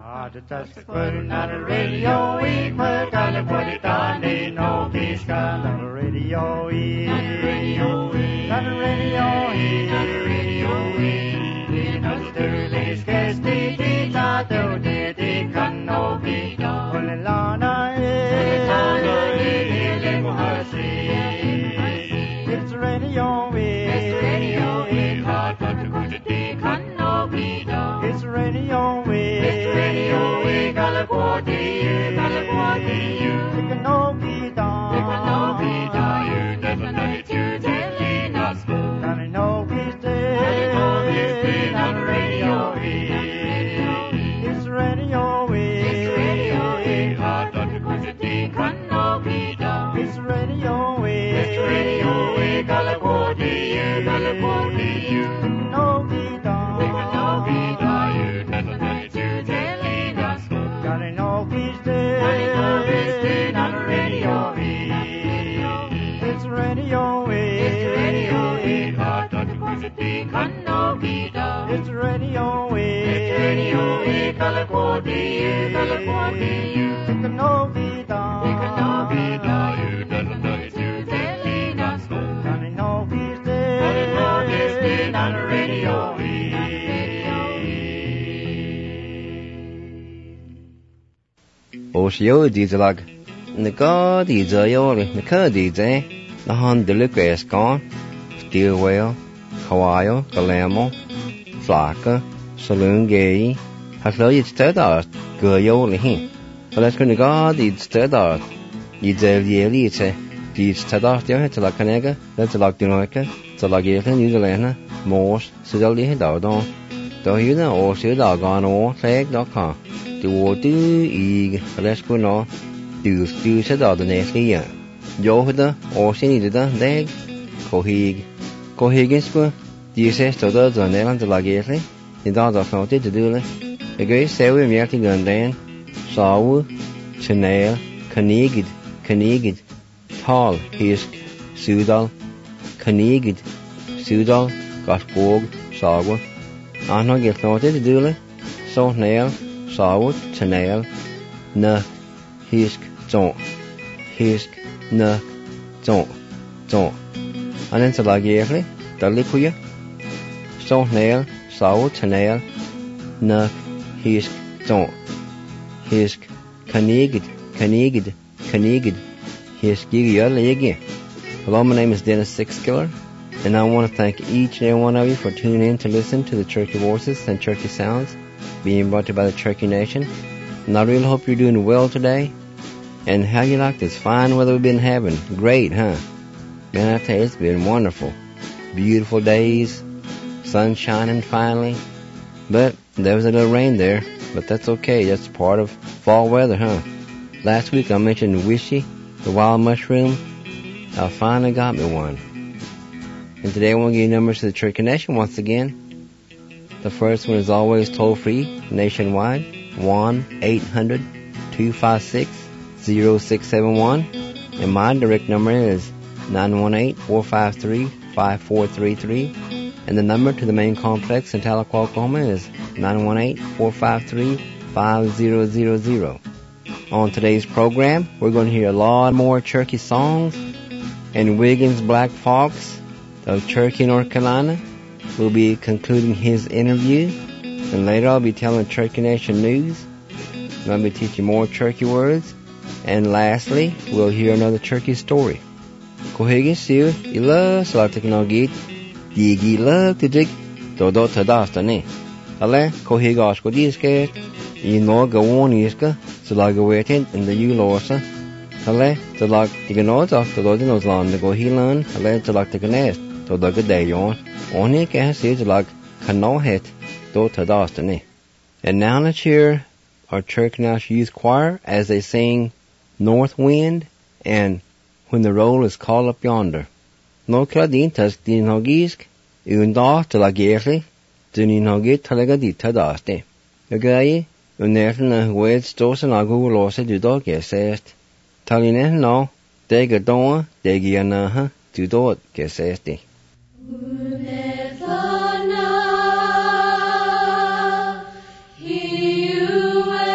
Not a radio, we put on the put it on the no peace gun. Not a radio, not a radio, not a radio, not a radio, not a sterling scarce the not the can no be done. Olelana, it's radio, it's radio, hard but to put it can no be done. It's radio, it's radio, Galaquati, you can no be done. You can no be done. You never know to telling us. Can I know this day? On radio, it's radio, it's radio, hard not to put it can no be done. It's radio, Galaquati, you can no be done. You can no be done. You never know to telling us. Can I know this day? On radio, it's radio, it's radio, hard not to put it can no be done. It's radio, Galaquati, you can no be done. You can no be done. You never know to telling us. Can I know this day? On radio. Osio dieselag na ga diesel na ka diesel na han de lucas gone steel whale kawaio galamo flaka saloon gay haslo it stada go yo le hin but let's go na ga di stada diesel yeli it di stada de het la kanega let's like dinoika so like it in New Zealand most so dal di da do you na osio da ga no tag.com du i Alaska no du sẽ đào được nè khi à vô đó ở xin đi đó đấy cô hi cái số đi sẽ cho đó rồi nè làm cho là cái đấy thì đó là không thể đưa lên cái xe với miếng thì gần đây sáu Chanel Carnegie tall hisk Sudal Carnegie Sudal Gasborg Sago anh nói cái không thể đưa lên so nail Saud, Chanel, na, hisk, na, zon. And then to like yearly, the liquid, so nail, Saud, Chanel, na, hisk, Carnegie, hisk, again. Hello, my name is Dennis Sixkiller, and I want to thank each and every one of you for tuning in to listen to the Cherokee Voices and Cherokee Sounds being brought to you by the Cherokee Nation. And I really hope you're doing well today. And how you like this fine weather we've been having? Great, huh? Man, I tell you, it's been wonderful. Beautiful days, sun shining finally. But there was a little rain there, but that's okay. That's part of fall weather, huh? Last week I mentioned Wishy, the wild mushroom. I finally got me one. And today I want to give you numbers to the Cherokee Nation once again. The first one is always toll-free, nationwide, 1-800-256-0671. And my direct number is 918-453-5433. And the number to the main complex in Tahlequah, Oklahoma is 918-453-5000. On today's program, we're going to hear a lot more Cherokee songs. And Wiggins Black Fox of Cherokee, North Carolina, will be concluding his interview, and later I'll be telling Cherokee Nation news, and I'll be teaching more Cherokee words, and lastly, we'll hear another Cherokee story. Kohegi siu, ila salatiknogit, digi la tidik, dodo tadastane. Ale, kohegi ashkodiske, ino gawoniska, salagawetin, and the ulorsa. Ale, talag tiganoza, tododinos the gohilan, ale talag tiganest, todagadeyon. Only can see like Kanohet do Tadastane. And now let's hear our Cherokee Nation Youth Choir as they sing North Wind and When the Roll is Called Up Yonder. No Kladin tas din hogisk, unda talagierli, din hogit talagadi Tadaste. Agayi, unertna wed stosen agu lose du dog gesest. Taline no, dega doa, degianaha, du dot gesesti. He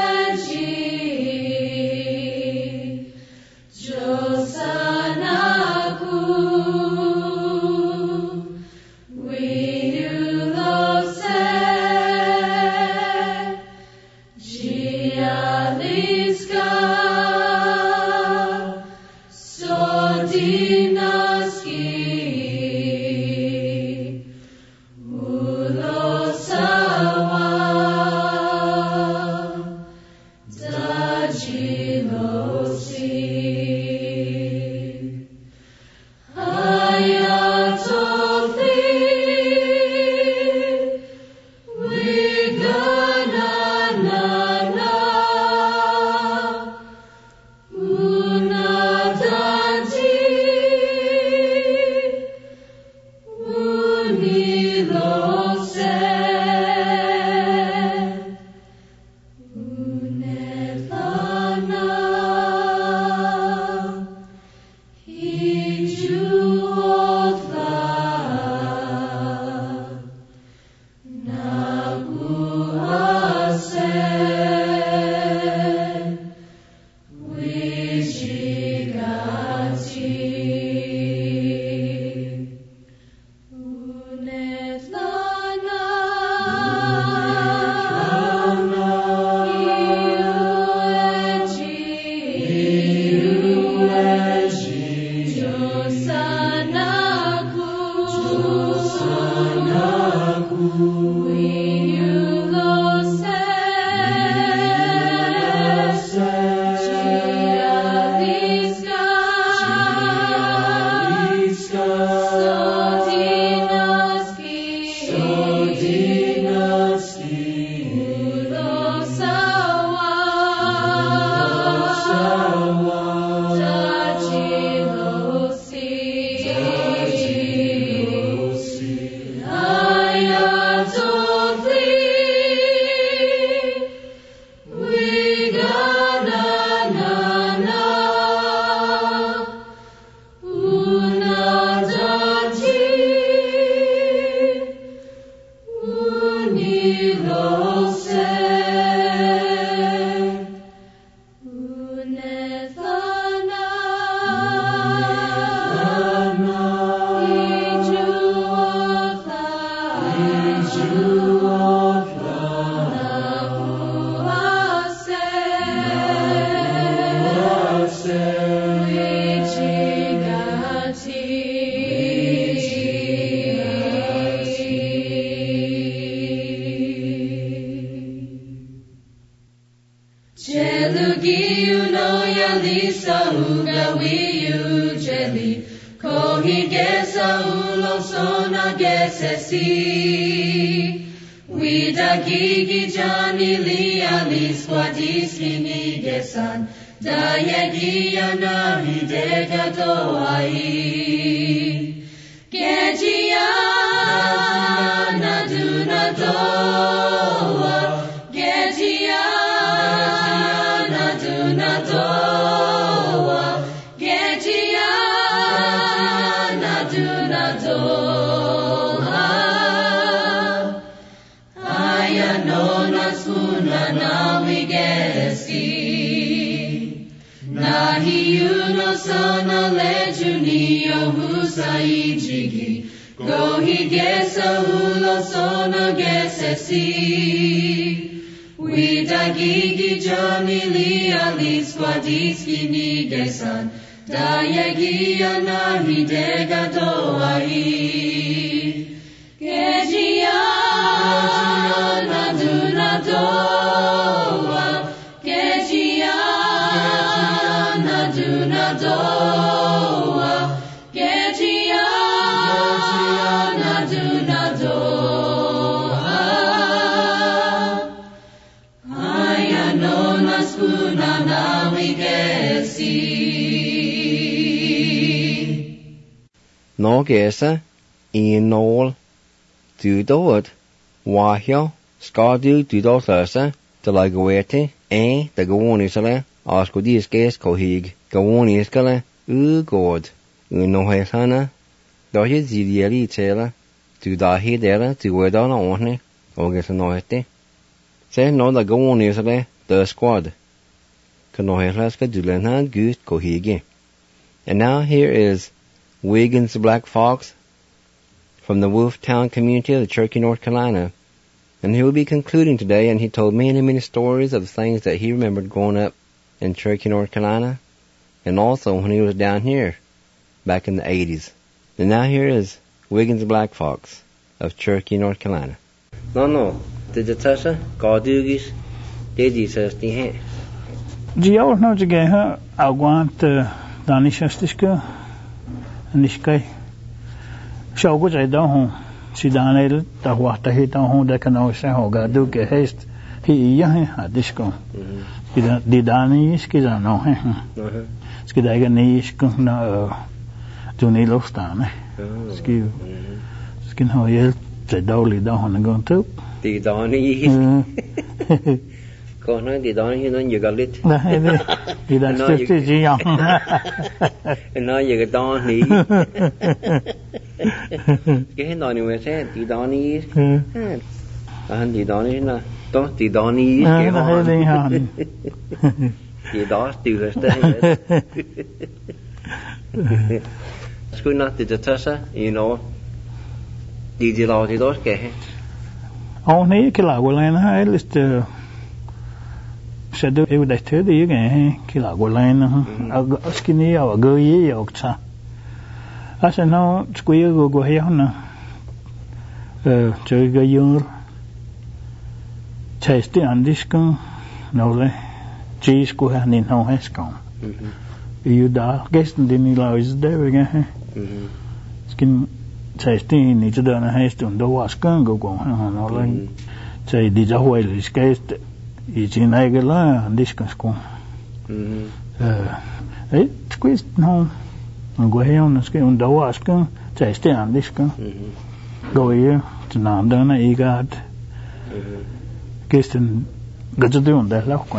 Nó gesa I nôl dŵdod wahio sgardw dŵdod llyrsa dylai gwerti da gawoni sale asgwdi ysges cohig gawoni ysgale god nohe llana dohi zidieli tela dŵdahi dera dŵedon ohni oges noheti se no da gawoni sale da squad kanohe llaska dulena gut cohigi. And now here is Wiggins Black Fox from the Wolftown community of the Cherokee, North Carolina. And he will be concluding today, and he told many stories of things that he remembered growing up in Cherokee, North Carolina, and also when he was down here back in the 80s. And now here is Wiggins Black Fox of Cherokee, North Carolina. No, did the Tessa Gardugis did he says the hand? Gio no jage I want Danishastika Nishkai Shogu Jaidaho Sidanel Tawata Hitaho Decano Sahoga Duke Haste he Adisco Didani Skizano Skidaganish Tunilostane Skin Hoyel Doli Down and gone to Didani Con nói thì đó nó nhiều gà lít. Thì đó chứ gì không? Nói về cái to thì cái nói này mà sẽ thì đó ní. Anh thì đó ní là đó thì đó ní cái họ. Thì đó từ là đấy. School not the Tessa, you know. Đi lo thì đó cái. Ông này cái là của lên hay list sẽ được yêu đại thế đi cái khi là của lên ở cái này ở gợi ý ở xa à sẽ nó quay ở của hay hơn chơi cái dương chơi tí ăn đi con nó lấy cheese của anh nên không hết con yêu đã cái gì này là is there cái skin chơi tí này cho đỡ nó hết tuần đâu was con của nó lấy chơi đi ra ngoài là cái Ichinaigala discusco. Squeeze no. Go here on the scale on the waska, taste and disco. Go here to Nandana Egat. Kistin got to do on that lock.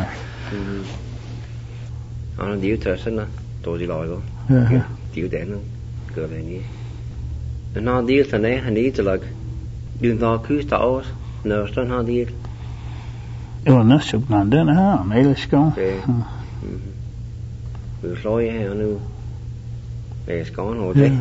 On the Utasana, Tozy Loyal. You then go any. And now the Utane and eat like do not cruise to ours. Nørstrand har de. Jo, næstsuk man den her, ellers går. Okay. Vi slår jeg her nu. Det er skåren over det.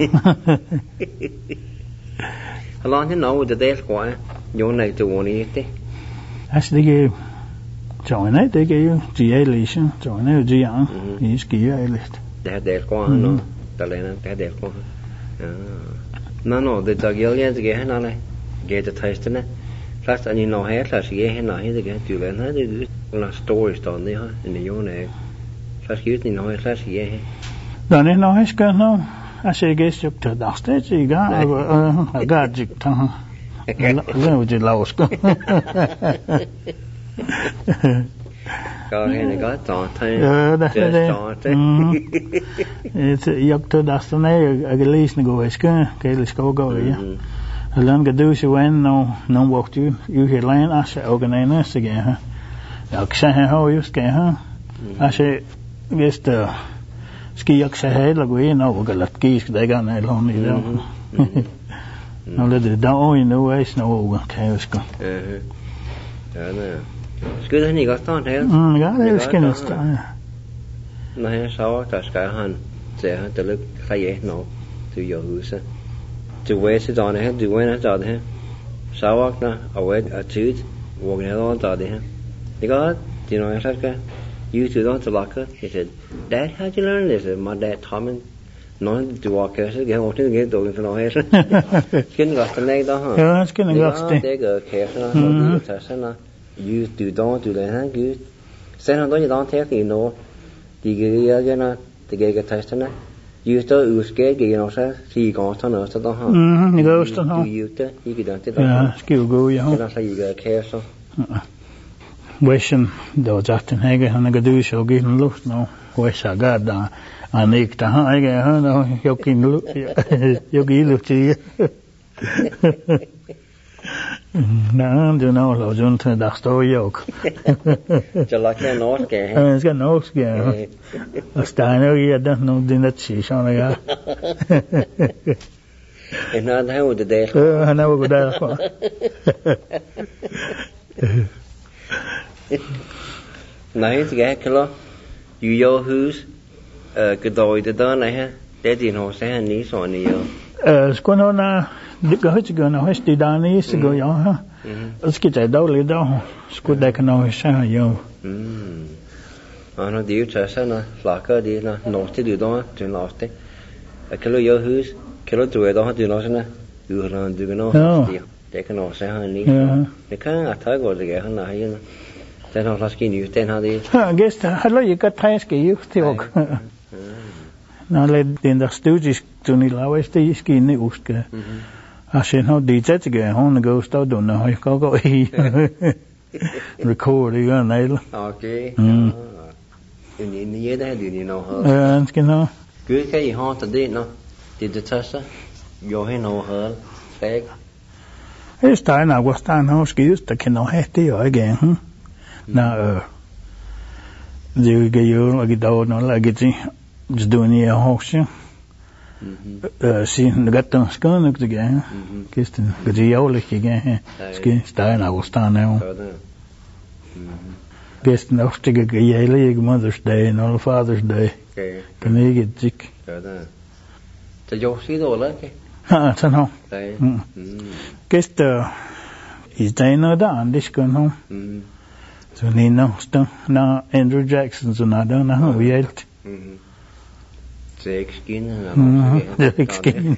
Hvor langt er noget, det der skår jeg? Jo, nej, det var ikke det. Altså, det er jo nej, det er jo de er lige, så er jo de er i skier lidt. Det er der skår han nu. Der lander, det er der skår han. Nå, det der gælder jeg, det gør han alle. Gør det træsterne. Først er de nå her, så siger han, nej, det gør du lander, det er det. Og store stående her, en million af. Først givet de nå her, så siger han. Dan är nog häskan no. Asia gäst upp till dastet iga agajik ta. Leo de lausko. Går hende godt så. Ja, det er det. Jeg til dastet jeg læsne gå hæskan, kan skal gå ja. Allan gadu så wen no walk you here land Asia organine så ja. Jeg kan have jo skal ha. Asia gæst ski jeg så heller gå ind og galat gisk der gerne eller om i der. Nå det der i nu er snow kan jeg skal. Ja, nej. Skal han ikke godt stå her? Ja, det skal han stå. Nej, så der skal han se han der lidt kræje nu til jo huset. Du ved så der her, du ved at der her. Så vågner og ved at tid vågner der der her. Det godt, det når jeg skal. You two don't like it. He said, Dad, how'd you learn this? My dad taught me. No, du walk her, så jeg åbner det igen, du kan nå her. Skinner godt den leg, da, ha? Ja, skinner godt det. Det gør kære, og det tager sådan, you do don't do that, han Gud. Sen han don't you don't take you know. De gør igen, det gør ikke testerne. You står udskæg igen også, sige går sådan også, da, ha? Det gør også, da, ha? Du gjorde det, ikke det, da. Ja, skal gå, ja. Så så jeg gør kære, så. Wesen da zaten hege han gadu så gin luft no wesa gada anik ta hege han no yokin luft yogi luft na du no lo jun ta da sto yok Så lakker norsk her. Han skal norsk ja og steiner i at no din at se sådan ja En han har det der. Han har jo der for Nej, det er ikke klart. Jo hus, gedøj det der nej, det er din hos han lige sådan jo. Skulle nå na det går ikke gøre noget det der nej så går jeg her. Og skal tage dårligt der. Skulle der kan noget så jo. Og når det jo tager sig når flakker det når det der til last. Jeg kan jo hus, kan du det der du når sådan du kan nå. Det kan også han lige. Det kan at tage godt det han nej. Den har flaske ny, den har det. Ja, gæst, hallo, jeg kan træske jo til ok. Når den der studisk, du ni laver det skinne uske. Og sen har det tæt igen, hun går stå der, når jeg går i. Record igen, nej. Okay. En det der det nu her. Ja, skal nå. Gud kan I have det nå. Det tager sig. Jo hen over her. Fæk. Det steiner går stein har skidt, der kan nå have det jo igen. Na det er jo og det er noget like det Zdoni er også sin gatten skal nok det ja kisten det er jo lidt igen skal stein og stein er kisten også det er ikke Mother's Day eller Father's Day kan ikke det så jo sig det eller ikke ja sådan her kist i steiner der det skal nå så Nino stod na Andrew Jackson så nada na ho helt. Sex skin eller sex skin.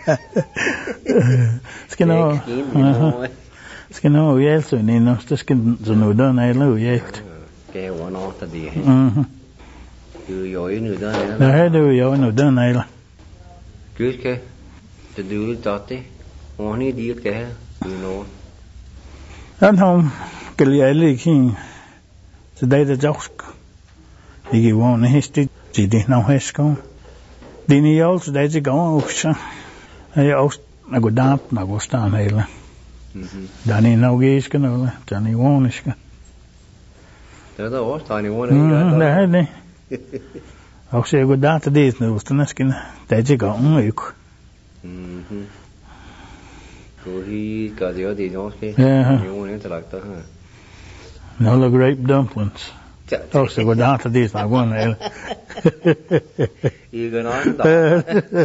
Skal nå helt så Nino så skal så nu der na eller helt. Kan jo nå det. Du jo nu der. Nej du jo nu der na eller. Gud kan det du det. Og ni det kan du nå. Han har glædelig ikke så det er josk ikke vågne heste det er noget hæsker det er jo så det er går også jeg også jeg går der når går stand hele der er noget gæske noget der er vågne skal det er der også der er vågne det er det også jeg går der til det nu så næsten det er går ikke He got the other okay. Yeah. You want to like that, huh? No, the grape dumplings. Oh, so we're down to this, like one. You going on that?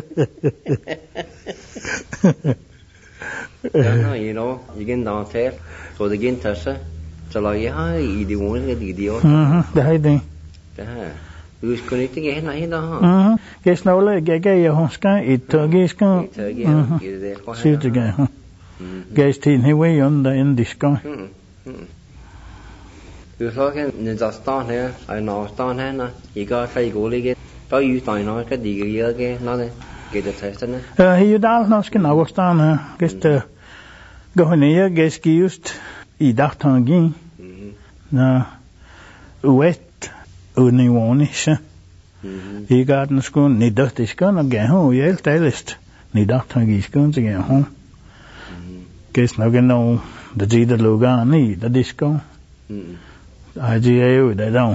No, you know, you get down there, so they get touch. So like, yeah, you do want to get the other. Đấy đi. Who's connecting it now? Cái snow là cái cái ít cái siêu từ cái cái tin hay vậy on the in this guy. Cứ nói cái nhân dân stan này, ai nói stan này nè, chỉ có thấy cố lý cái, tới yêu tài nói cái gì cái nó này, cái được thấy sao nè? Hi dal nó ska något stan här, cái gå ner cái just i dagtangen. Na uet univånische. I garden skon ni döttiskan och gehon helt älst. Ni dagtangen till gehon. Kes någon no det jida lugar ni det disko. IGA det då.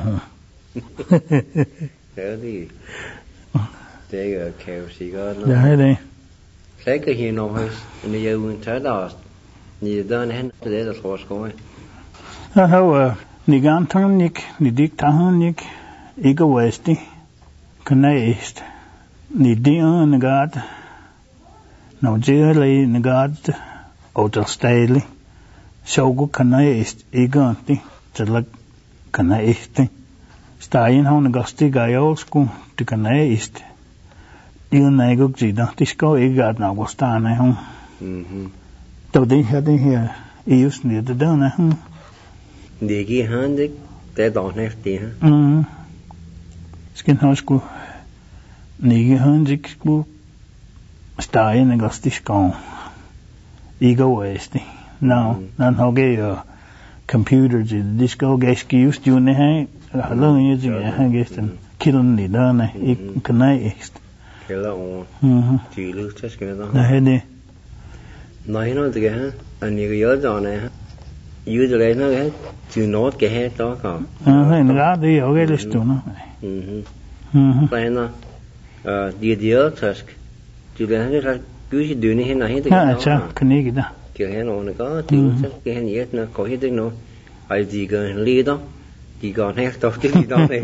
Det är kaos i garden. Det är det. Säkert här nu ni gör ju inte det. Ni dön hen det är så skoj. Ja, ni gantannik, ni diktahannik, ikke westi, kanæst, ni dierne gad, no jæle ni gad, otelstæli, sjågu kanæst, ikke anti, til kanæst. Stajen havne gasti gajolsku, det kanæst. Igen er ikke gida, det skal ikke gad nok stane hun. Dog det her, i just nede der hun. Det giver han det. Det er dog næste her. Skal han sgu ikke han ikke sgu stegen ikke også de skov. Ikke overæste. Nå, når han har computer til det skal gæske just jo her. Har lavet en til han gæsten. Kilden i dørene ikke kan næst. Kælder over. Tydeligt så skal det. Nej det. Nej noget det her. Han ikke gjør det her. Ude det er noget til noget kan have der kan. Ja, en rar det er jo ellers du nu. Planer. De er task. Du bliver han så gud dønne hen og hente. Ja, så kan ikke der. Kan han ordne godt. Det skal han hjælpe når går helt nu. Ej de gør leder. De går helt op det de der.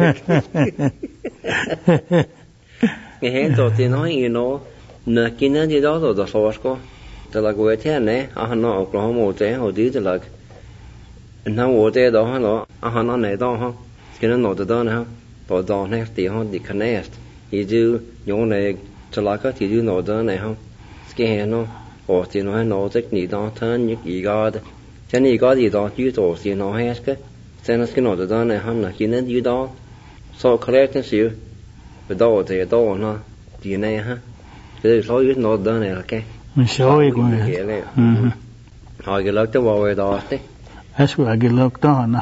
Jeg helt op det noget i noget. Når kender de der så skal. Der går til han og han har Oklahoma til og det der Nå hvor det da han har ned da han skal den nå det da han på dagen her det han de kan næst I du jo ne til lager til du nå det han skal han nå og til nå han nå det ni da han ikke I gad sen I gad I da du to sin nå her sen skal nå det da han kender du da så korrekt den siger ved da det da nå de ne ha det er så ut nå det ne okay Men så ikke går det har jeg lagt det var da det Jeg skulle have lukket dørene.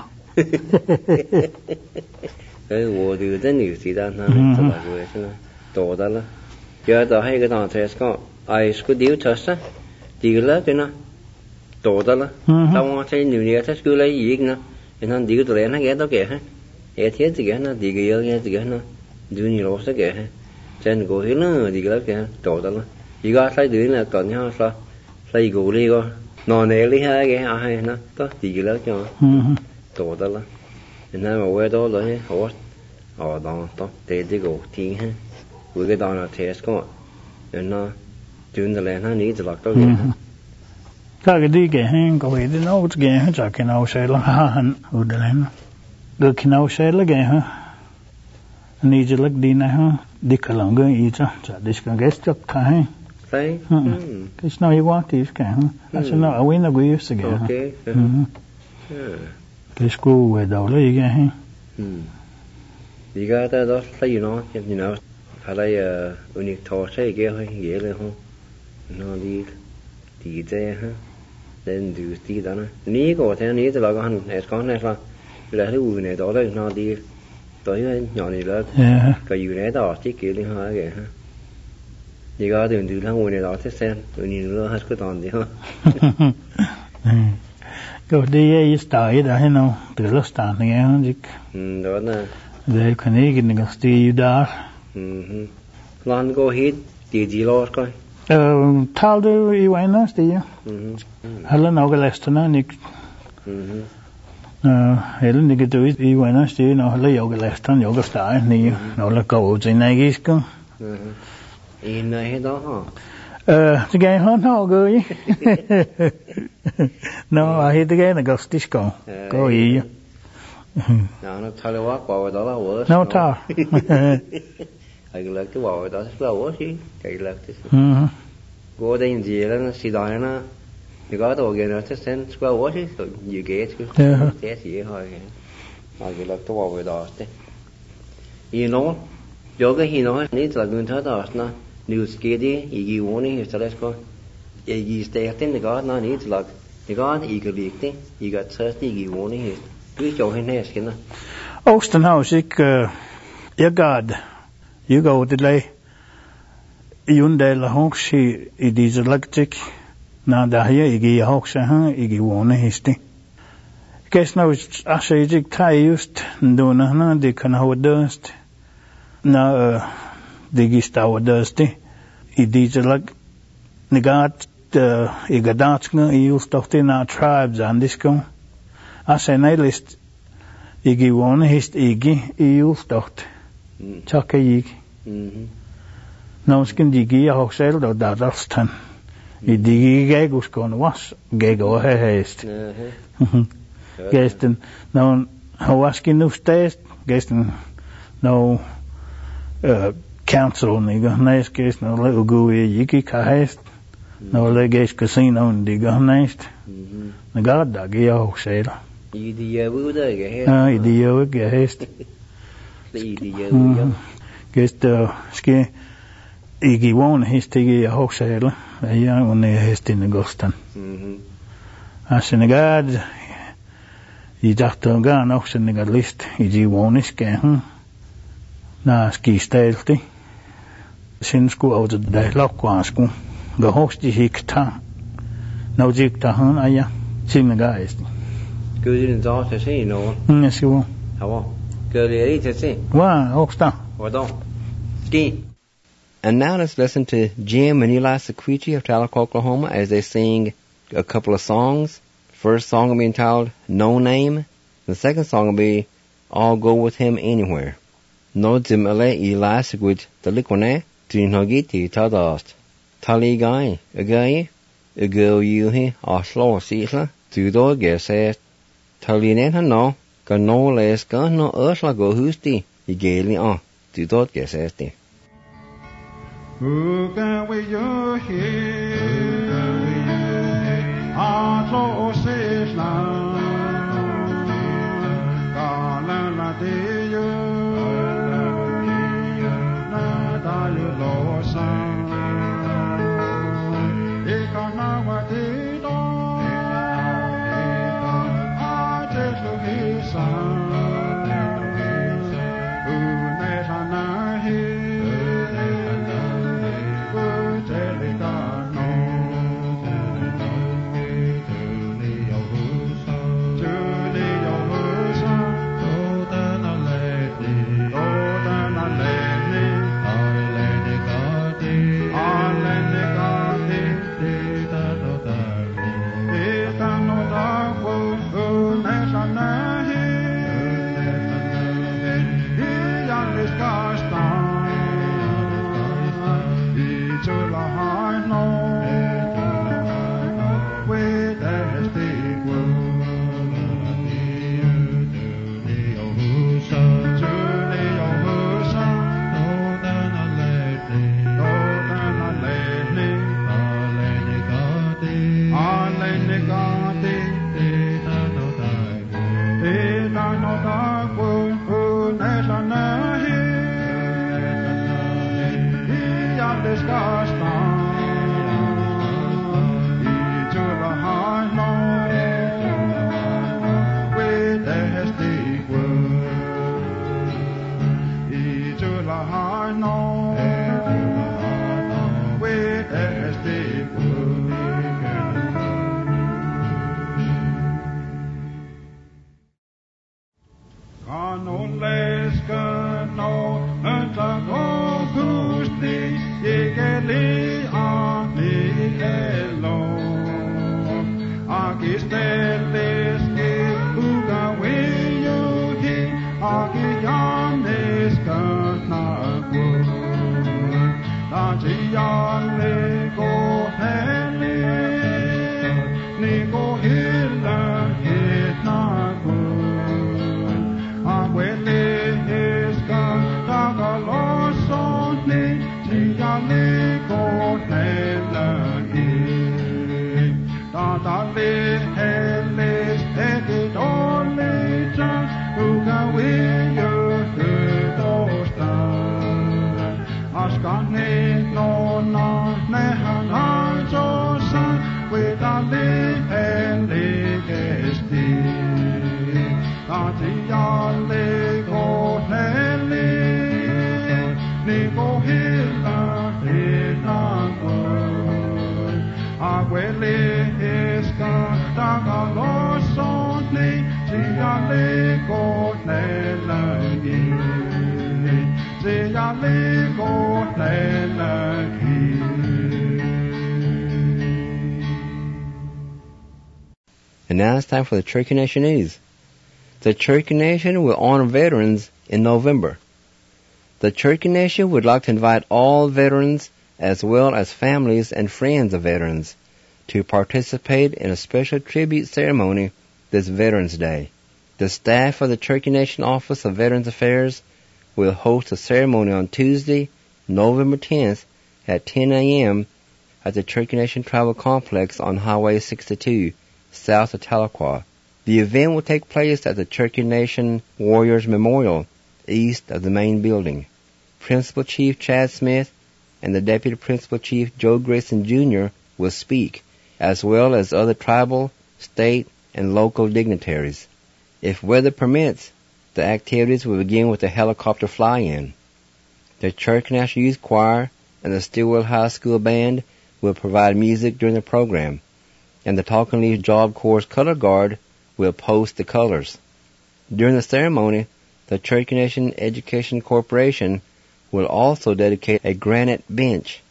Det var det den nye siden han så var det sådan dog der. Jeg der har ikke der til skal jeg skulle det tøsse. Det er det nå. Dog der. Der var til nye til skulle jeg ikke nå. Men han det der han gav der. Jeg tænkte det gerne det gør det gerne. Du ni lov så gør. Sen går hele det gør det dog der. Jeg har sagt det er godt jeg så. Så I går lige Nå næli her ikke ej nå så de gør det jo. Dog der. Men han var der der hårdt. Og der det går ting her. Vi kan der til skal. Men dun der han ikke til lagt der. Så kan det ikke han går i det noget igen han så kan også selv han ud der han. Det kan også selv igen. Ni til lagt dine her. Det kan lange I så det skal gæste kan han. Say. It's no you want this can. Altså no I win the use again. Okay. Det skulle dårligt ikke han. Vi gør det også så you know. Har der unik torsdag ikke her hele hun. Når de der her. Den du stiger der. Ni går til ni til lager han er skal han så. Det er det ude der når de der er nhỏ này là cái gì đấy đó chỉ kiểu đi hỏi kìa. Thì có đường từ tháng này đó thế xem, rồi nhìn nữa hết cái toàn gì không? Cái đi ấy start đó hay nào, từ lúc start này anh chứ. Đó là. Để cái này cái này stay đó. Lan có hit thì gì lo coi. Tal du I Waina Stia? Helen Ogalestana, Nick. Helen Nickatu I Waina Stia, no, Helen Ogalestan, Yoga Star, no, la gold in Nagisco. In the head of the game on how go ye? No, I hit again, I go disco. Go ye. No, tell you what, what all was. No, tar. I like to walk with us, well, she, I like this. Go there in Zealand, see Diana. You got to get to send square watches, so you get to. Yes, you are. I like to walk with us. You know, Yoga, he knows, needs like going to us now. New skiddy, you warning his telescope. You stay in the garden, I need like the garden, you could be you got thirsty, you warning his. Do show him here, skinner. Austin House, your God. You go to lay Yundela Hawks, it is electric. Now, the here, you get Hawks, you get one histy. Guess now it's actually tie used, Dona, they can have dust. Now, they get our dusty. It is like Negat, Igadatska, used to in our tribes and this go. I say, I list, you get one hist, Iggy, used to. Chuck a yig. No skin digi a hoxel do darstan. I digi gagus kon was gago heist. Gesten no hawaskin no test gesten no council niga nice case no le go yiki ka heist no le ges casino diga neist. Na god da gi hoxel. I di wo da ge I di yo ge heist. Gest ske igi won histigi hoxela ja on histin gostan asenegad I dachte gan auch senegad list igi won iske na ski stelti sinsku out de lokwansku de hosti hikta no jikta han aya sinega ist good in daughter say no nesu how good to see wa hosta Ski. And now let's listen to Jim and Eli Sequici of Tahlequah, Oklahoma, as they sing a couple of songs. First song will be entitled No Name. The second song will be I'll Go With Him Anywhere. No Jim Eli Sequici Tahlequah, Tinhogiti Tadast. Tali Guy, a guy, a girl you he, a slow seasla, to do guess it. Tali Nena no, can no less gun no ursla go hoosty, he gaily on. Du dort gesäßte. Who can we you hear? Our close is now. Galala de you. Nada you losa. Ikanawa de do. I just look his son. Igeli And now it's time for the Cherokee Nation News. The Cherokee Nation will honor veterans in November. The Cherokee Nation would like to invite all veterans as well as families and friends of veterans to participate in a special tribute ceremony this Veterans Day. The staff of the Cherokee Nation Office of Veterans Affairs will host a ceremony on Tuesday, November 10th at 10 a.m. at the Cherokee Nation Tribal Complex on Highway 62, south of Tahlequah. The event will take place at the Cherokee Nation Warriors Memorial, east of the main building. Principal Chief Chad Smith and the Deputy Principal Chief Joe Grayson Jr. will speak, as well as other tribal, state, and local dignitaries. If weather permits, the activities will begin with a helicopter fly-in. The Cherokee National Youth Choir and the Stillwell High School Band will provide music during the program, and the Talking Leaf Job Corps Color Guard will post the colors. During the ceremony, the Cherokee Nation Education Corporation will also dedicate a granite bench.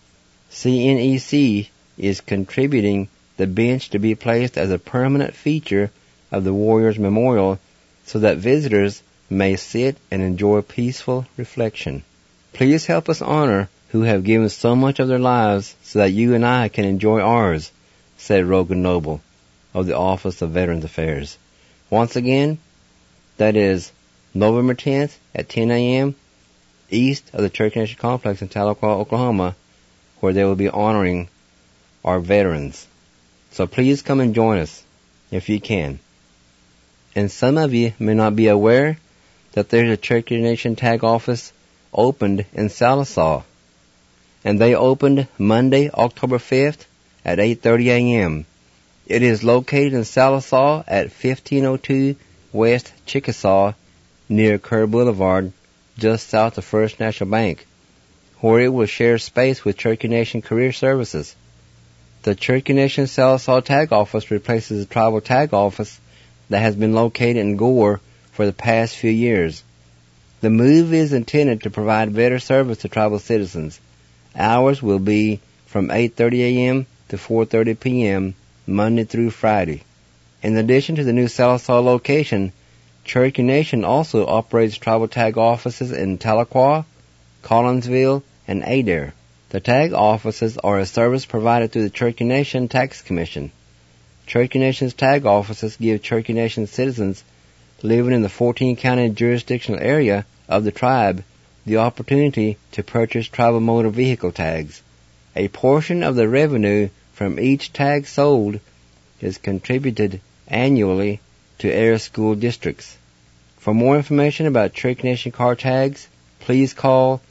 CNEC is contributing the bench to be placed as a permanent feature of the Warriors Memorial so that visitors may sit and enjoy peaceful reflection. Please help us honor who have given so much of their lives so that you and I can enjoy ours, said Rogan Noble of the Office of Veterans Affairs. Once again, that is November 10th at 10 a.m. east of the Cherokee Nation Complex in Tahlequah, Oklahoma, where they will be honoring our veterans. So please come and join us if you can. And some of you may not be aware that there's a Cherokee Nation tag office opened in Sallisaw. And they opened Monday, October 5th at 8:30 a.m. It is located in Sallisaw at 1502 West Chickasaw near Kerr Boulevard, just south of First National Bank, where it will share space with Cherokee Nation Career Services. The Cherokee Nation Sallisaw Tag Office replaces the tribal tag office that has been located in Gore for the past few years. The move is intended to provide better service to tribal citizens. Hours will be from 8:30 a.m. to 4:30 p.m. Monday through Friday. In addition to the new Sallisaw location, Cherokee Nation also operates tribal tag offices in Tahlequah, Collinsville, and Adair. The tag offices are a service provided through the Cherokee Nation Tax Commission. Cherokee Nation's tag offices give Cherokee Nation citizens living in the 14-county jurisdictional area of the tribe the opportunity to purchase tribal motor vehicle tags. A portion of the revenue from each tag sold is contributed annually to area school districts. For more information about Cherokee Nation car tags, please call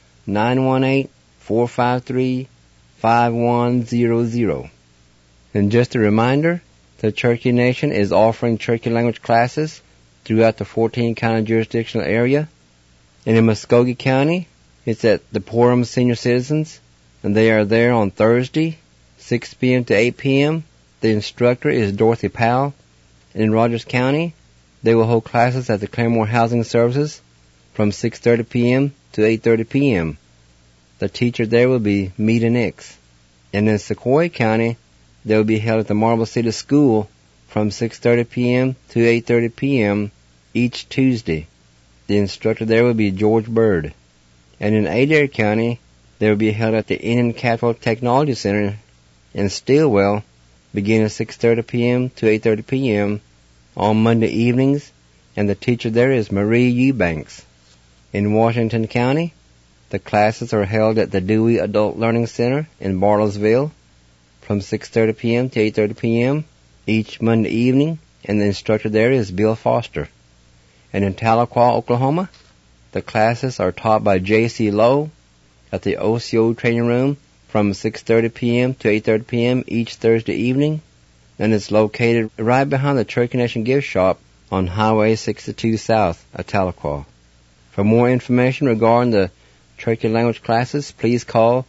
918-453-5100. And just a reminder, the Cherokee Nation is offering Cherokee language classes throughout the 14-county jurisdictional area. And in Muskogee County, it's at the Porum Senior Citizens, and they are there on Thursday, 6 p.m. to 8 p.m. The instructor is Dorothy Powell. And in Rogers County, they will hold classes at the Claremore Housing Services from 6:30 p.m. to 8:30 p.m. The teacher there will be Meta Nix. And in Sequoyah County, they will be held at the Marble City School from 6:30 p.m. to 8:30 p.m. each Tuesday. The instructor there will be George Bird. And in Adair County, they will be held at the Indian Capital Technology Center in Stillwell, beginning at 6:30 p.m. to 8:30 p.m. on Monday evenings, and the teacher there is Marie Eubanks. In Washington County, the classes are held at the Dewey Adult Learning Center in Bartlesville from 6:30 p.m. to 8:30 p.m. each Monday evening, and the instructor there is Bill Foster. And in Tahlequah, Oklahoma, the classes are taught by J.C. Lowe at the OCO Training Room from 6:30 p.m. to 8:30 p.m. each Thursday evening, and it's located right behind the Cherokee Nation Gift Shop on Highway 62 South at Tahlequah. For more information regarding the Cherokee language classes, please call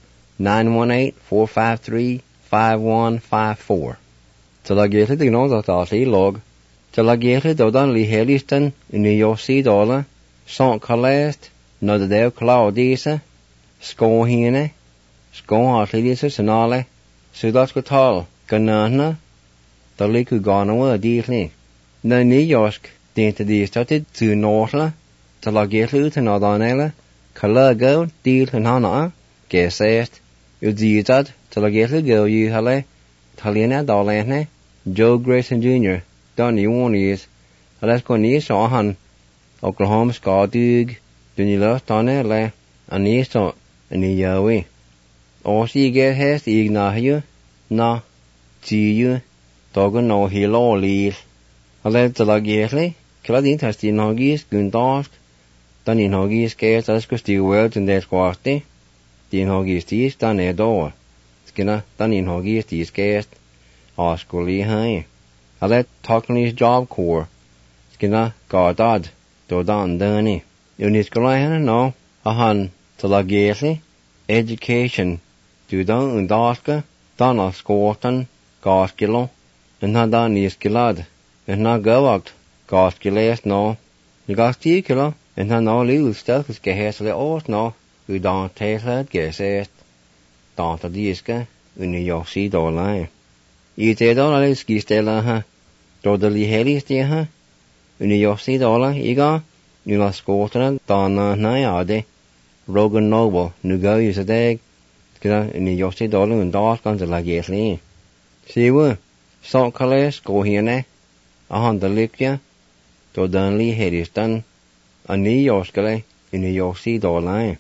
918-453-5154. Talagéthe de gnód atálí log. Talagéthe dodan li helistan in New York City dollar. Sant Calast, no de dev Claudisa, Skohine, Skohatlidisa Sanale, Sudaskotal, Ganana, the Liku Ganawa Deeply. Na New York, Dinta di started to Northla, Talagéthe to Nodanella, Kalago, Deal and Hana, Gesest, Udizad, Talagéthe go you hale, Talina Dolane, Joe Grayson Jr., Donny Warnies, Alaska Nis Ohan, Oklahoma Skadug, Dunila Stanele, and Nisa, and Yawi. Also, you get hast Ignahu, na, Tiu, Dogan no Hilo Leaf. I let the Lagierly, Claudine has the Nogis, Gundark, Danny Nogis, Gates, as could still words in their squarty. The Nogis teas, done a door. Skinner, Danny Nogis, these Gates, Oscoli high. I let Talkney's job corps. Skinner, Gardad. Dodan Danny. Uniscolahan no, ahan Talagéthe, education, Dudan Undaska, Dana Scorton, Gaskilo, and Nadan Niskilad, and na Gavakt, Gaskiles no, Gastikilo, and na no little stuff is Gehesle Ort no, Udan Taylor Gesest, Danta Diska, New York City dollar. Ite dollar skistela ha, Dodali Helis ha. New York City dollar, iga, Nula Scortana, Dana Nayade, Rogan Noble, Nugo is a dag, Skida, New York City dollar, and Dark on the Lagéthe. See what? Sant Calais, go here, ahan the Likia, to Dunley Hediston, a New York Scale, in New York City dollar.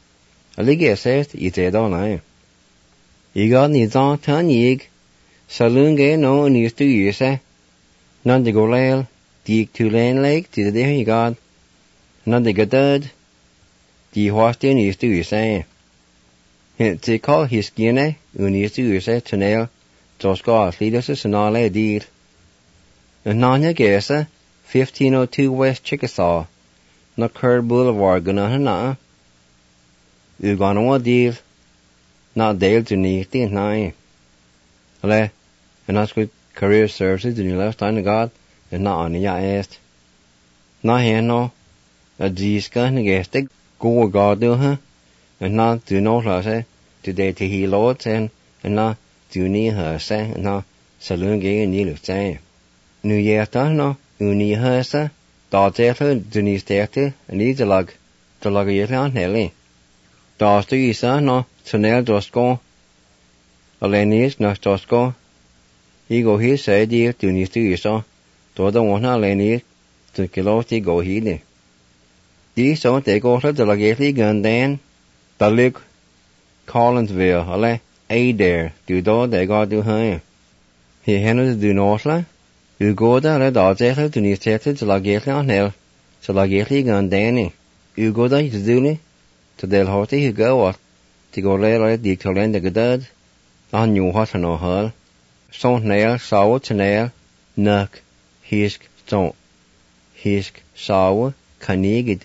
A Ligia says, ite dollar. Iga Nizan Tan Yig, Saloon gay no news to you, say, none the Golale. Diek to Lane Lake, to the day God. Not the Gadad. The Hostin is to you say. Hint to call his skinny, unis to you say, to nail, Joscar, leaders and all a deal. And Nanya Gessa, 1502 West Chickasaw, not Curd Boulevard, gonna na. You gonna what deal? Not Dale to need the nine. Ale, and that's good career services in your left hand of God. And not on ya est. Na heno, a jiska negestic, go God do her, and not do no lase, today to he lord and not do near her say, and not saloon gay and you say. New year no, uni her say, daughter, Denise Derte, and needs a lug a year on Nelly. Daughter you son no, Sonel Dosco, Olenis no Dosco. He go here say dear, Denise to you so. Toda one Lenny to Kiloti go healy. These don't they go to the Lagéthe Gundan, the Luke, Collinsville, ale, Adair, do they got do her. He handles do Northla, you go there at Dodger to Nisteted to Lagéthe on Hill, to Lagéthe Gundani. You go there to Zuli, to Del Horty you go what, to go later at the Colenda Gadad, on you hot no hull. Sont nail, sour to nail, nuck. Hisk, don't. Hisk, sour, canigid.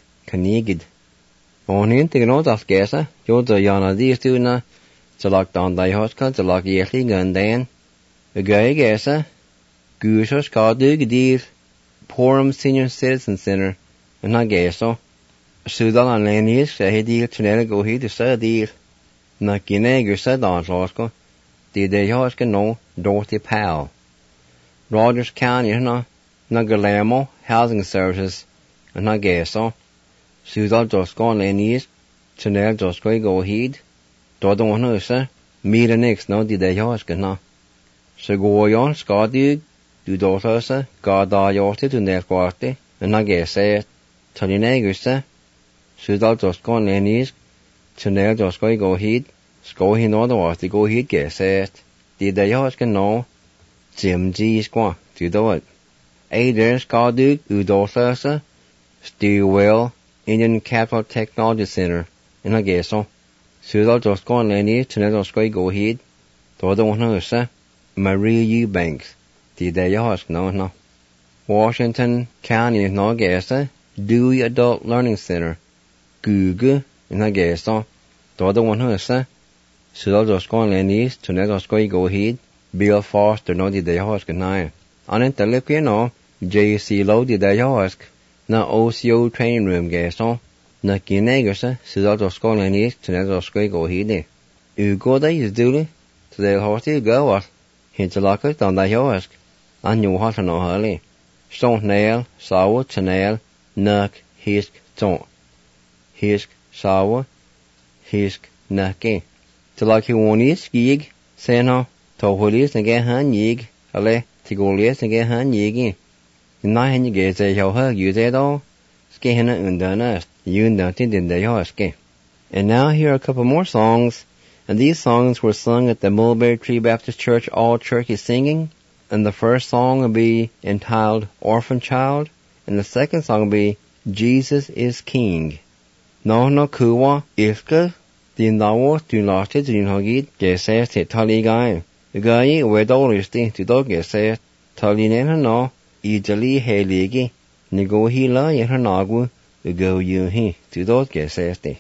On in the note of Gessa, you're the yana these two na, to lock down thy hotka, to lock yetling and then. A guy Gessa, Goosers, Cardug, dear, Porum Senior Citizen Center, and not Gesso. Sudan and Lanius, say dear to never go here to say dear. Not Ginegar said on Losco, did they hoska no, Dorothy Powell. Rogers County, no. Nagalamo Housing Services, and Nageso, Sudal Josco Lenis, Chanel Josco go heed, Dodo one usa, meet the next no did they hoska no. So go yon, Scotty, do daughter, God yorty to their quarty, and Nagese, Talinagusa, Sudal Josco Lenis, Chanel Josco go heed, Sco he otherwise to go heed guess did they hoska no, Jim G squaw, to do it. Adair Skaduk, Udolthursa, Stillwell, Indian Capital Technology Center, in Ageso. Sudal Josco Lenny, Tenedosko go heed, Dodo one Marie Eubanks, did they ask no. Washington County in Nagasa, Dewey Adult Learning Center, Google in Nagasa, Dodo One Hussa, Sudoscon Lenis, Tunedosco Go Heed, Bill Foster no di Dehosk Nine. Anentalipino, J.C. Low di Dehosk, na OCO training room gason, na Ginegasa, Sudoscon Lenis, Tunedosco Go Heed. Ugo da is duly, to the horse go was, Hintalaka, Don Dehosk, and you want to know Hurley. Stone nail, sour, nail, nuck, hisk, ton. Hisk, sour, hisk, nucky. Till like you won't eat, gig, seno, to holis and get han yig, ale, tigolias and get han yigi. In my hand you get a hug you dead all, skin under nest, you nothing in the yoski. And now here are a couple more songs, and these songs were sung at the Mulberry Tree Baptist Church All Turkey Singing. And the first song will be entitled Orphan Child, and the second song will be Jesus is King. No kuwa iska din dawo din lati din hagid gese te tali gai. Gai we dolisti to dog gese tali nena no idali heligi nigo hila yehanagu go you he to dog gese te.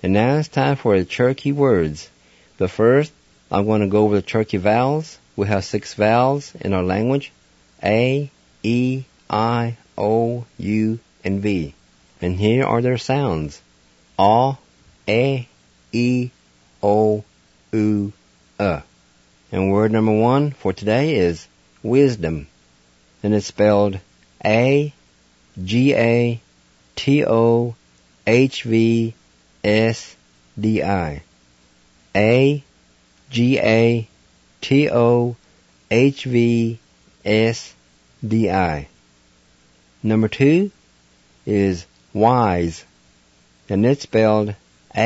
And now it's time for the Cherokee words. But first, I'm going to go over the Cherokee vowels. We have 6 vowels in our language: A, E, I, O, U, and V. And here are their sounds: A, E, I, O, U, And word number 1 for today is wisdom. And it's spelled A-G-A-T-O-H-V-S-D-I. A-G-A-T-O-H-V-S-D-I. Number 2 is wise. And it's spelled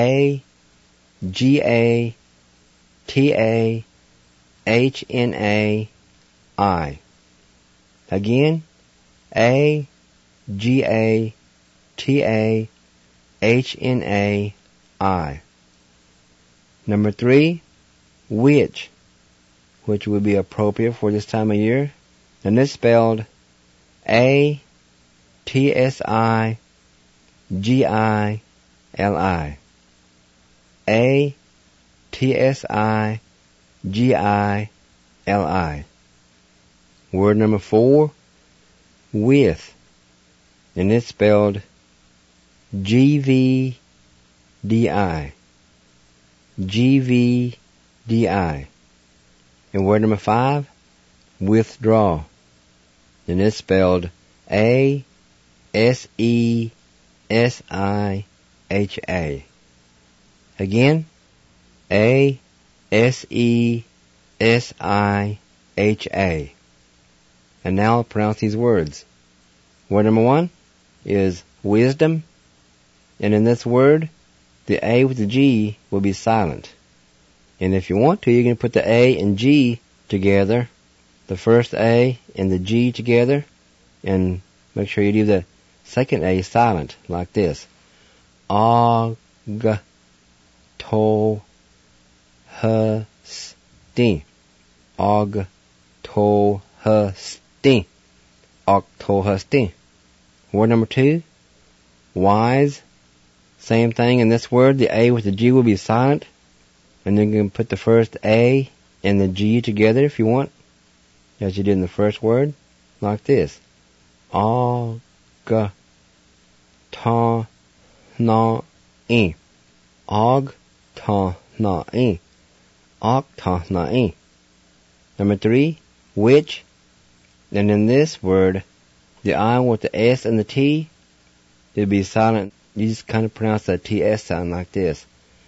A-G-A-T-A-H-N-A-I. Again, A-G-A-T-A-H-N-A-I. Number 3, which would be appropriate for this time of year. And it's spelled A-T-S-I-G-I-L-I. A-T-S-I-G-I-L-I. Word number 4, with. And it's spelled G-V-D-I. G-V-D-I. And word number 5, withdraw. And it's spelled A-S-E-S-I-H-A. Again, A-S-E-S-I-H-A. And now I'll pronounce these words. Word number 1 is wisdom. And in this word, the A with the G will be silent. And if you want to, you can put the A and G together, the first A and the G together, and make sure you leave the second A silent, like this. Ogtohustin. Ogtohustin. Ogtohustin. Word number 2, wise. Same thing in this word, the A with the G will be silent. And then you can put the first A and the G together if you want, as you did in the first word, like this. Og-ta-na-i. Og-ta-na-i. Og-ta-na-i. Number 3, which. And in this word, the I with the S and the T, it'll be silent. You just kind of pronounce that TS sound like this.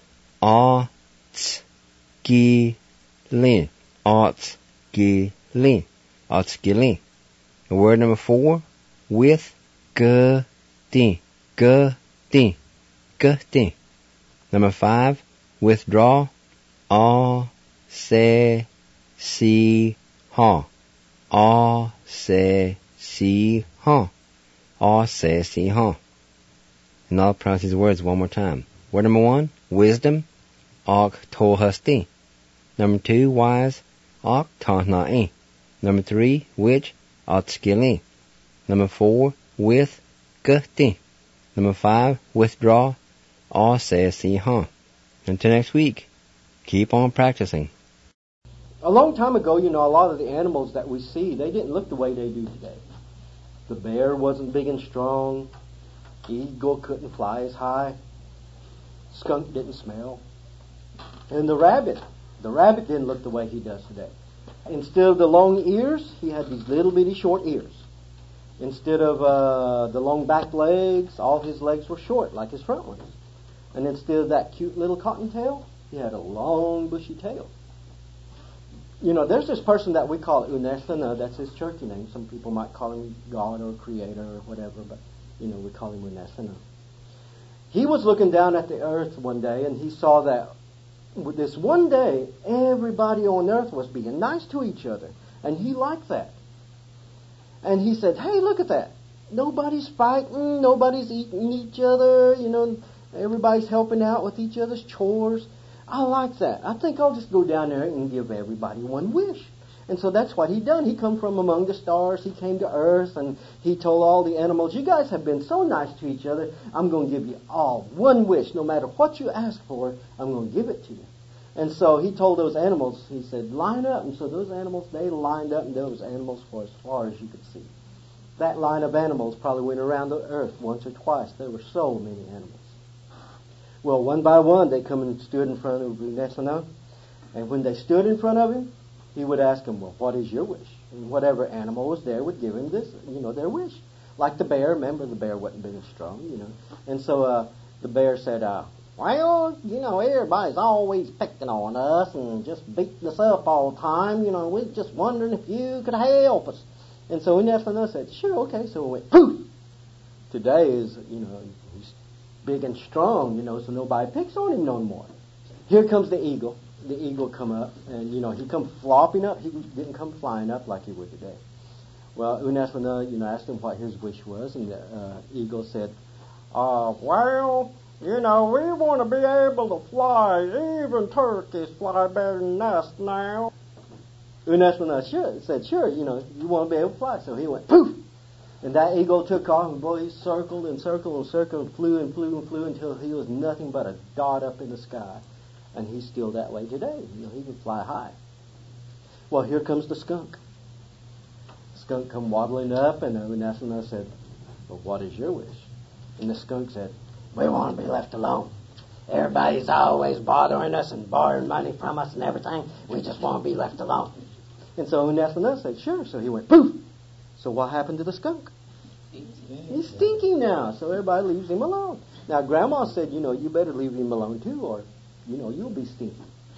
Otskilin. Otskilin. Otskilin. And word number 4, with. Gudin. Gudin. Gudin. Number 5, withdraw. A-se-si-ha. A-se-si-ha. A-se-si-ha. And I'll pronounce these words one more time. Word number 1, wisdom. Og-tohustin. Number 2, wise. Og-ta-na-i. Number 3, which. Otskilin. Number 4, with. Gudin. Number 5, withdraw. A-se-si-ha. Until next week, keep on practicing. A long time ago, a lot of the animals that we see, they didn't look the way they do today. The bear wasn't big and strong. Eagle couldn't fly as high. Skunk didn't smell. And the rabbit didn't look the way he does today. Instead of the long ears, he had these little bitty short ears. Instead of the long back legs, all his legs were short, like his front ones. And instead of that cute little cottontail, he had a long bushy tail. There's this person that we call Unesana. That's his Cherokee name. Some people might call him God or Creator or whatever, but we call him Unesana. He was looking down at the earth one day, and he saw that with this one day, everybody on earth was being nice to each other, and he liked that. And he said, "Hey, look at that! Nobody's fighting, nobody's eating each other. Everybody's helping out with each other's chores. I like that. I think I'll just go down there and give everybody one wish." And so that's what he done. He come from among the stars. He came to earth, and he told all the animals, you guys have been so nice to each other. I'm going to give you all one wish. No matter what you ask for, I'm going to give it to you. And so he told those animals, he said, line up. And so those animals, they lined up, and there was animals for as far as you could see. That line of animals probably went around the earth once or twice. There were so many animals. Well, one by one, they come and stood in front of Unesana. And when they stood in front of him, he would ask them, well, what is your wish? And whatever animal was there would give him this, their wish. Like the bear. Remember, the bear wasn't big and strong, And so the bear said, well, everybody's always picking on us and just beating us up all the time. We're just wondering if you could help us. And so Unesana said, sure, okay. So we went, poof! Today is, he's big and strong, so nobody picks on him no more. Here comes the eagle. The eagle come up, and, he come flopping up. He didn't come flying up like he would today. Well, Unesana, asked him what his wish was, and the eagle said, well, we want to be able to fly. Even turkeys fly better than us now. Unesana said, sure, you want to be able to fly. So he went, poof! And that eagle took off, and boy, he circled and circled and circled and flew and flew and flew until he was nothing but a dot up in the sky. And he's still that way today. He can fly high. Well, here comes the skunk. The skunk come waddling up, and Unesana said, well, what is your wish? And the skunk said, we want to be left alone. Everybody's always bothering us and borrowing money from us and everything. We just want to be left alone. And so Unesana said, sure. So he went, poof! So what happened to the skunk? He's stinking now, so everybody leaves him alone. Now, Grandma said, you better leave him alone too, or you'll be stinky.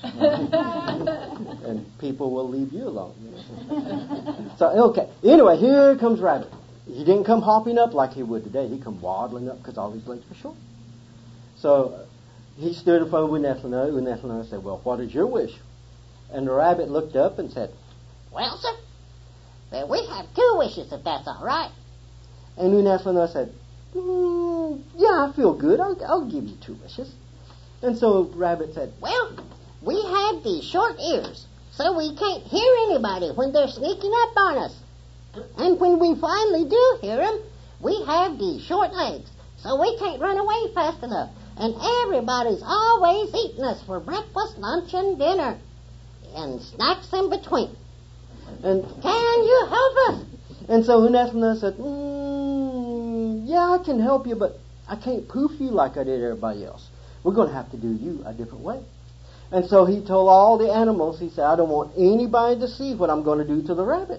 And people will leave you alone. So, okay. Anyway, here comes Rabbit. He didn't come hopping up like he would today. He come waddling up because all his legs were short. So, he stood in front of Unesana. Unesana said, well, what is your wish? And the rabbit looked up and said, well, sir, we have 2 wishes, if that's all right. And Unesana said, yeah, I feel good. I'll give you 2 wishes. And so Rabbit said, well, we have these short ears, so we can't hear anybody when they're sneaking up on us. And when we finally do hear them, we have these short legs, so we can't run away fast enough. And everybody's always eating us for breakfast, lunch, and dinner, and snacks in between. And can you help us? And so Unesana said, yeah, I can help you, but I can't poof you like I did everybody else. We're going to have to do you a different way. And so he told all the animals, he said, I don't want anybody to see what I'm going to do to the rabbit.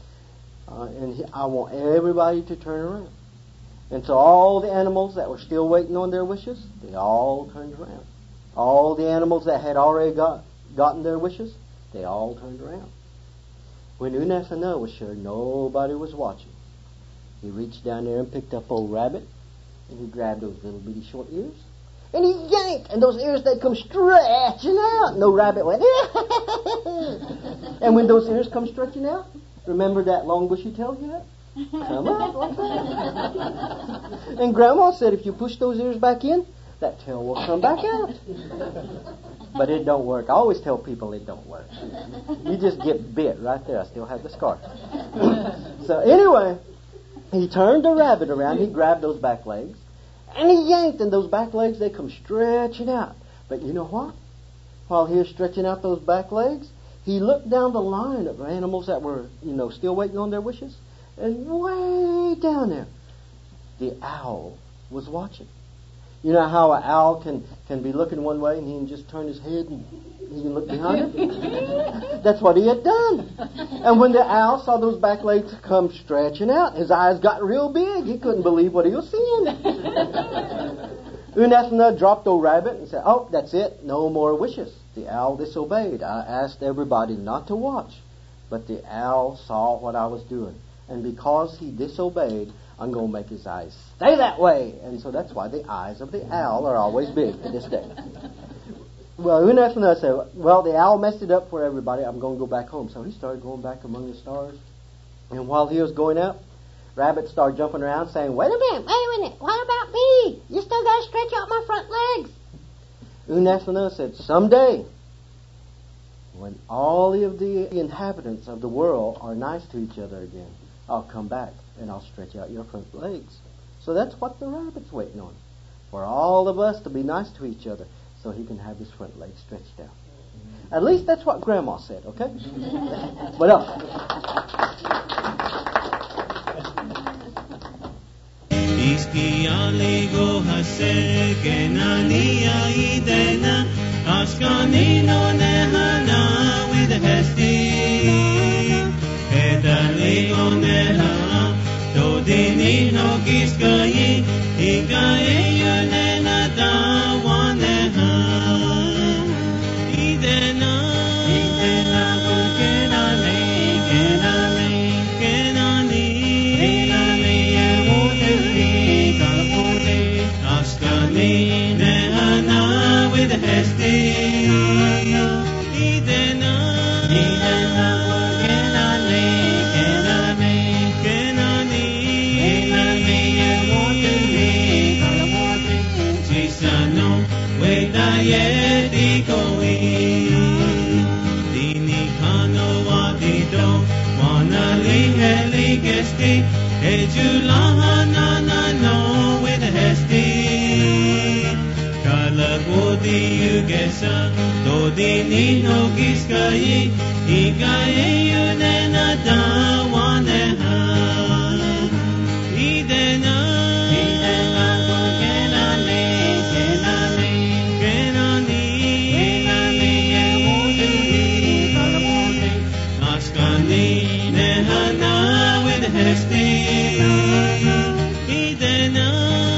I want everybody to turn around. And so all the animals that were still waiting on their wishes, they all turned around. All the animals that had already gotten their wishes, they all turned around. When Unesana was sure nobody was watching, he reached down there and picked up old Rabbit, and he grabbed those little bitty short ears, and he yanked, and those ears, they come stretching out. And the rabbit went, and when those ears come stretching out, remember that long bushy tail you had? Come out like that. And Grandma said if you push those ears back in, that tail will come back out. But it don't work. I always tell people it don't work. You just get bit right there. I still have the scar. So anyway, he turned the rabbit around. He grabbed those back legs. And he yanked, and those back legs, they come stretching out. But you know what? While he was stretching out those back legs, he looked down the line of animals that were, still waiting on their wishes. And way down there, the owl was watching. You know how an owl can be looking one way and he can just turn his head and he can look behind him? That's what he had done. And when the owl saw those back legs come stretching out, his eyes got real big. He couldn't believe what he was seeing. Unesana dropped old Rabbit and said, oh, that's it. No more wishes. The owl disobeyed. I asked everybody not to watch, but the owl saw what I was doing. And because he disobeyed, I'm going to make his eyes stay that way. And so that's why the eyes of the owl are always big to this day. Well, Unesana said, well, the owl messed it up for everybody. I'm going to go back home. So he started going back among the stars. And while he was going up, Rabbit started jumping around saying, wait a minute, what about me? You still got to stretch out my front legs. Unesana said, someday. when all of the inhabitants of the world are nice to each other again, I'll come back and I'll stretch out your front legs. So that's what the rabbit's waiting on. For all of us to be nice to each other so he can have his front legs stretched out. At least that's what Grandma said, okay? What else? Iski aligo hase kenania idena askanino nehana with a hesti edaligo neha dodini no kiskai ikaye yunena dawaneha idena Dodini no kiskai ikaye yunena dawaneha idena askani nehana with hesti idena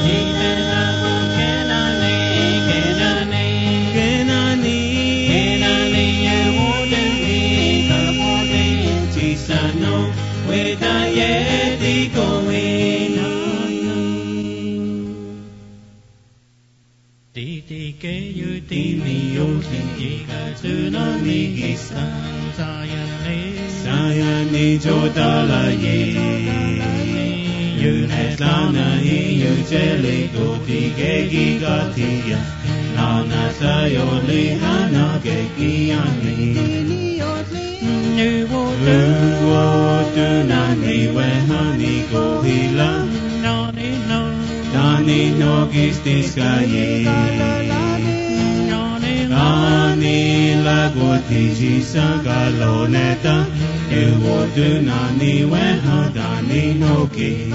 Sayani jodala ye Yunes launa ye Yujeli goti gegi gatiya Launa sayo lihana gegi ani Uwo tunani wehani gohila Dani no gistiska ye Ani lagoti jisa galoneta Ewo dunani weha dani hoki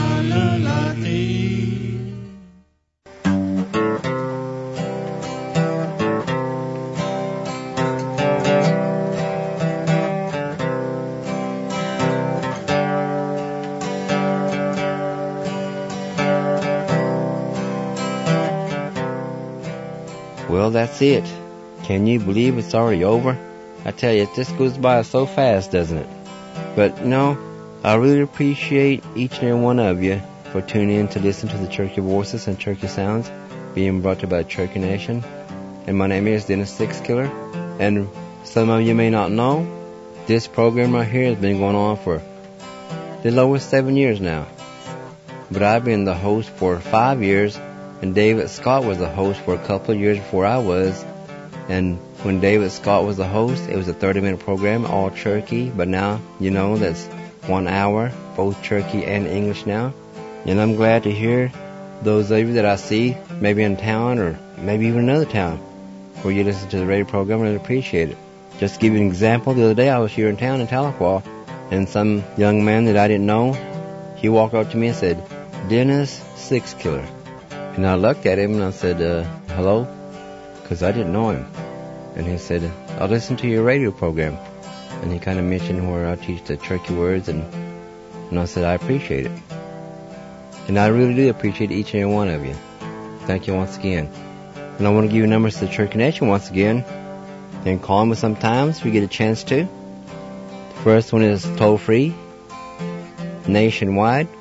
Well, that's it. Can you believe it's already over? I tell you, it just goes by so fast, doesn't it? But no, I really appreciate each and every one of you for tuning in to listen to the Cherokee Voices and Cherokee Sounds being brought to you by Cherokee Nation. And my name is Dennis Sixkiller. And some of you may not know, this program right here has been going on for a little over 7 years now. But I've been the host for 5 years, and David Scott was the host for a couple of years before I was. And when David Scott was the host, it was a 30-minute program, all Cherokee. But now, you know, that's 1 hour, both Cherokee and English now. And I'm glad to hear those of you that I see, maybe in town or maybe even another town, where you listen to the radio program. I really appreciate it. Just to give you an example, the other day I was here in town in Tahlequah, and some young man that I didn't know, he walked up to me and said, "Dennis Sixkiller." And I looked at him and I said, hello? Because I didn't know him. And he said, "I'll listen to your radio program." And he kind of mentioned where I teach the Cherokee words, and I said, I appreciate it. And I really do appreciate each and every one of you. Thank you once again. And I want to give you numbers to the Cherokee Nation once again. You can call me sometimes if you get a chance to. The first one is toll-free, nationwide,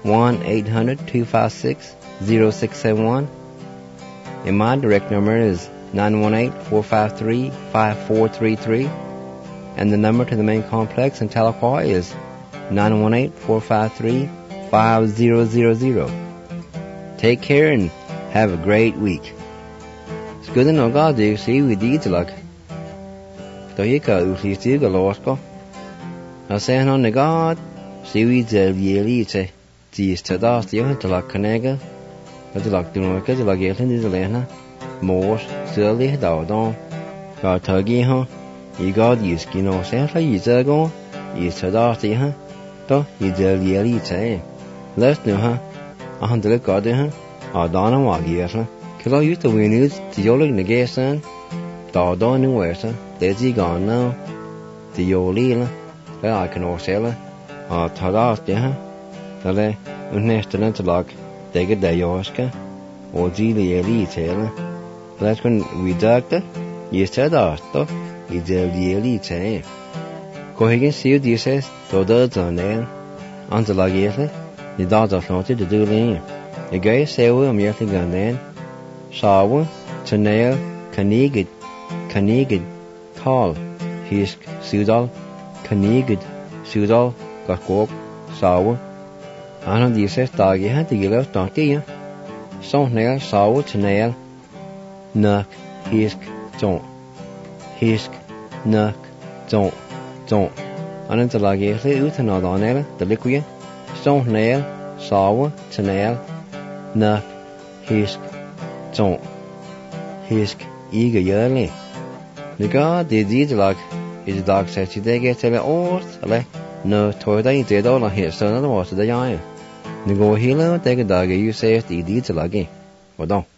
1-800-256-0671. And my direct number is 918-453-5433. And the number to the main complex in Tahlequah is 918-453-5000. Take care and have a great week. It's good to know God, do you see? We deeds like to hi ka u li ti ga los ko a se no ne god si wi del yeli te ti sta da ti ha la kanega da la tu no ka la ge len di le na mo se li da don ka ta gi ha i god is ki no se la yi ze go i sta da ti ha to i del yeli te les no ha a han de ka de ha a da na wa gi ha ke la yu to wi ni ti yo le ne ge san da da ni we sa de ji ga na ti yo li la I can also tada ha dale unnestelen til lag dege de joska og dile eli tele let's kun we doctor yes tada to I del eli te ko hegen siu dises to da zane ante lag yele ni da da flonte de dule e gay sewe am yele ganen sawe tneel kanigid call hisk sudal kanigid sudal gakok sawe anan dises dagi ha digelo tankia sonel sawe tneel nak hisk nak ton anan talagi le utana danela de likuye sonel sawe tneel nak hisk ige yele Niga de lag is dag says you get tele ort ale no toida I did all here so no water the ya Nigo hilo de dag you say the lag Wadon